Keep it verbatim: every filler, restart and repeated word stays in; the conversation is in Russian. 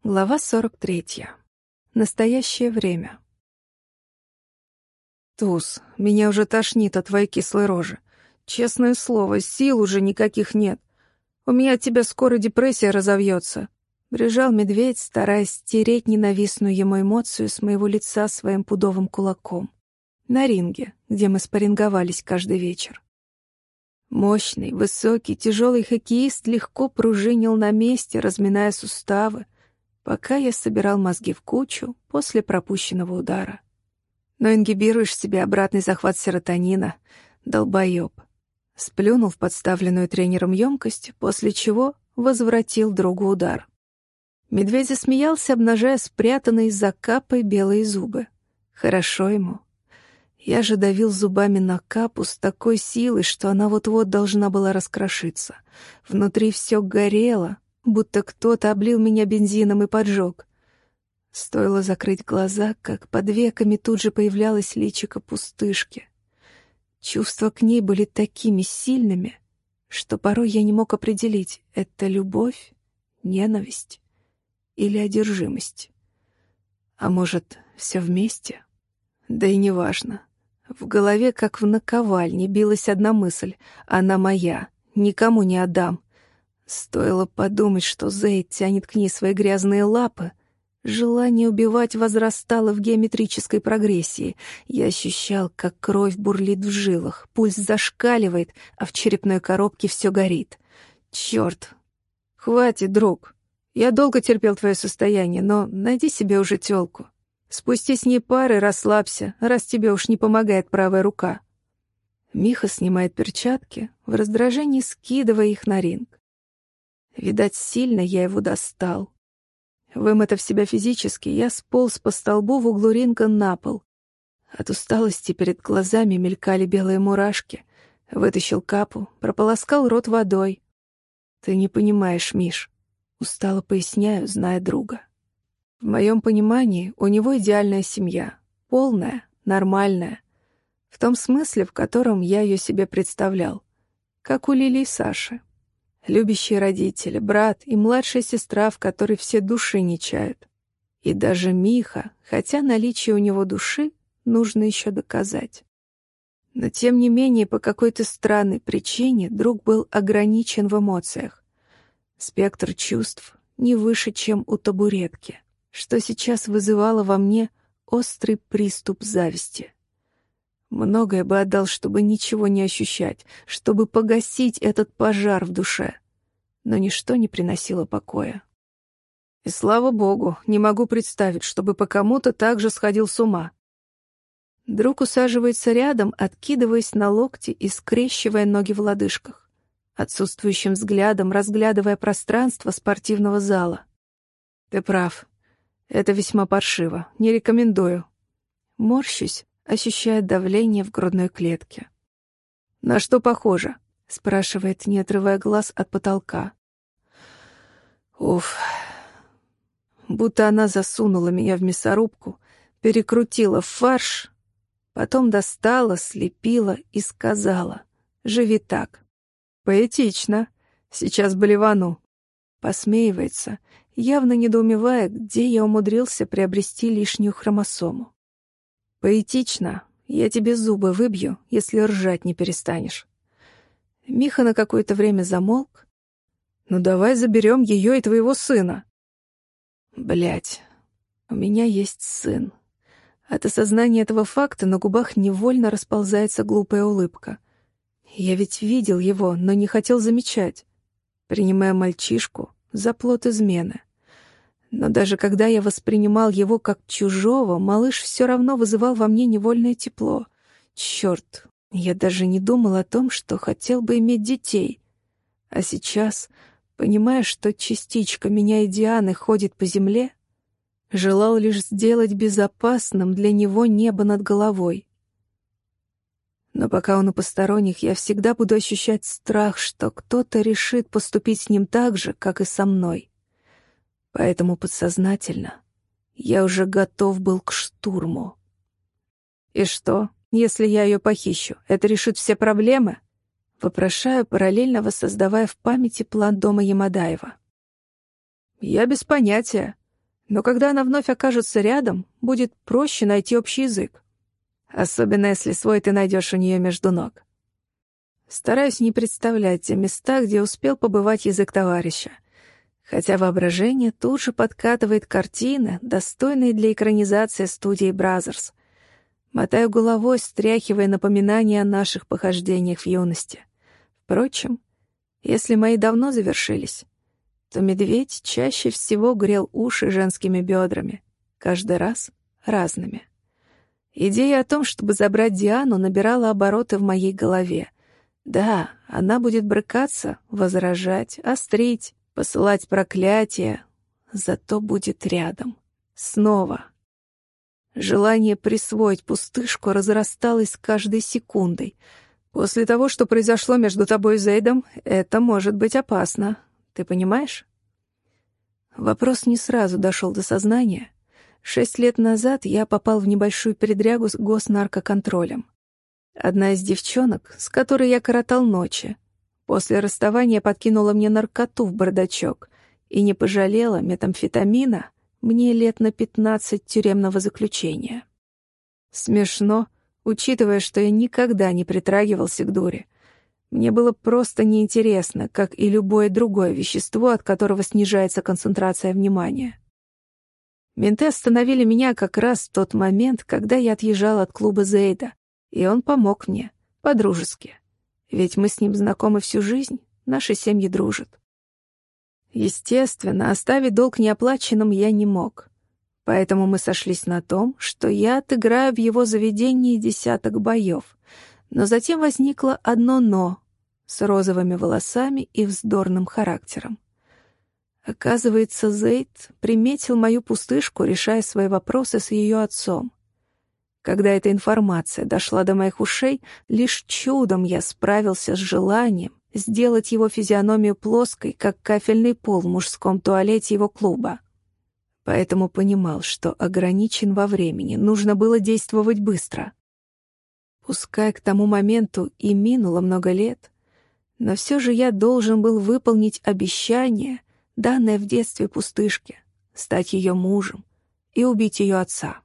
Глава сорок третья. Настоящее время. Туз, меня уже тошнит от твоей кислой рожи. Честное слово, сил уже никаких нет. У меня от тебя скоро депрессия разовьется. Брежал медведь, стараясь стереть ненавистную ему эмоцию с моего лица своим пудовым кулаком. На ринге, где мы спарринговались каждый вечер. Мощный, высокий, тяжелый хоккеист легко пружинил на месте, разминая суставы, пока я собирал мозги в кучу после пропущенного удара. Но ингибируешь себе обратный захват серотонина, долбоеб. Сплюнул в подставленную тренером емкость, после чего возвратил другу удар. Медведь засмеялся, обнажая спрятанные за капой белые зубы. Хорошо ему. Я же давил зубами на капу с такой силой, что она вот-вот должна была раскрошиться. Внутри все горело, будто кто-то облил меня бензином и поджег. Стоило закрыть глаза, как под веками тут же появлялось личико пустышки. Чувства к ней были такими сильными, что порой я не мог определить, это любовь, ненависть или одержимость. А может, все вместе? Да и неважно. В голове, как в наковальне, билась одна мысль: она моя, никому не отдам. Стоило подумать, что Зейд тянет к ней свои грязные лапы, желание убивать возрастало в геометрической прогрессии. Я ощущал, как кровь бурлит в жилах, пульс зашкаливает, а в черепной коробке все горит. Черт! Хватит, друг. Я долго терпел твое состояние, но найди себе уже тёлку. Спусти с ней пары, расслабься, раз тебе уж не помогает правая рука. Миха снимает перчатки, в раздражении скидывая их на ринг. Видать, сильно я его достал. Вымотав себя физически, я сполз по столбу в углу ринга на пол. От усталости перед глазами мелькали белые мурашки. Вытащил капу, прополоскал рот водой. «Ты не понимаешь, Миш», — устало поясняю, зная друга. В моем понимании у него идеальная семья. Полная, нормальная. В том смысле, в котором я ее себе представлял. Как у Лили и Саши. Любящие родители, брат и младшая сестра, в которой все души не чают. И даже Миха, хотя наличие у него души нужно еще доказать. Но тем не менее, по какой-то странной причине друг был ограничен в эмоциях. Спектр чувств не выше, чем у табуретки, что сейчас вызывало во мне острый приступ зависти. Многое бы отдал, чтобы ничего не ощущать, чтобы погасить этот пожар в душе. Но ничто не приносило покоя. И слава богу, не могу представить, чтобы по кому-то так же сходил с ума. Друг усаживается рядом, откидываясь на локти и скрещивая ноги в лодыжках, отсутствующим взглядом разглядывая пространство спортивного зала. Ты прав. Это весьма паршиво. Не рекомендую. Морщусь, ощущая давление в грудной клетке. «На что похоже?» — спрашивает, не отрывая глаз от потолка. Уф. Будто она засунула меня в мясорубку, перекрутила в фарш, потом достала, слепила и сказала: «Живи так». Поэтично. Сейчас блевану. Посмеивается, явно недоумевая, где я умудрился приобрести лишнюю хромосому. Поэтично. Я тебе зубы выбью, если ржать не перестанешь. Миха на какое-то время замолк. «Ну давай заберем ее и твоего сына». Блять, у меня есть сын. От осознания этого факта на губах невольно расползается глупая улыбка. Я ведь видел его, но не хотел замечать, принимая мальчишку за плод измены. Но даже когда я воспринимал его как чужого, малыш все равно вызывал во мне невольное тепло. Черт, я даже не думал о том, что хотел бы иметь детей. А сейчас, понимая, что частичка меня и Дианы ходит по земле, желал лишь сделать безопасным для него небо над головой. Но пока он у посторонних, я всегда буду ощущать страх, что кто-то решит поступить с ним так же, как и со мной. Поэтому подсознательно я уже готов был к штурму. «И что, если я ее похищу, это решит все проблемы?» Вопрошаю, параллельно воссоздавая в памяти план дома Ямадаева. «Я без понятия. Но когда она вновь окажется рядом, будет проще найти общий язык. Особенно если свой ты найдешь у нее между ног. Стараюсь не представлять те места, где успел побывать язык товарища. Хотя воображение тут же подкатывает картины, достойные для экранизации студии Бразерс. Мотаю головой, стряхивая напоминания о наших похождениях в юности. Впрочем, если мои давно завершились, то медведь чаще всего грел уши женскими бедрами, каждый раз разными. Идея о том, чтобы забрать Диану, набирала обороты в моей голове. Да, она будет брыкаться, возражать, острить, посылать проклятия, зато будет рядом. Снова. Желание присвоить пустышку разрасталось с каждой секундой. После того, что произошло между тобой и Зейдом, это может быть опасно. Ты понимаешь? Вопрос не сразу дошел до сознания. Шесть лет назад я попал в небольшую передрягу с госнаркоконтролем. Одна из девчонок, с которой я коротал ночи, после расставания подкинула мне наркоту в бардачок и не пожалела метамфетамина мне лет на пятнадцать тюремного заключения. Смешно, учитывая, что я никогда не притрагивался к дуре. Мне было просто неинтересно, как и любое другое вещество, от которого снижается концентрация внимания. Менты остановили меня как раз в тот момент, когда я отъезжал от клуба Зейда, и он помог мне, по-дружески. Ведь мы с ним знакомы всю жизнь, наши семьи дружат. Естественно, оставить долг неоплаченным я не мог. Поэтому мы сошлись на том, что я отыграю в его заведении десяток боев. Но затем возникло одно «но» с розовыми волосами и вздорным характером. Оказывается, Зейд приметил мою пустышку, решая свои вопросы с ее отцом. Когда эта информация дошла до моих ушей, лишь чудом я справился с желанием сделать его физиономию плоской, как кафельный пол в мужском туалете его клуба. Поэтому понимал, что ограничен во времени, нужно было действовать быстро. Пускай к тому моменту и минуло много лет, но все же я должен был выполнить обещание, данное в детстве пустышке, стать ее мужем и убить ее отца.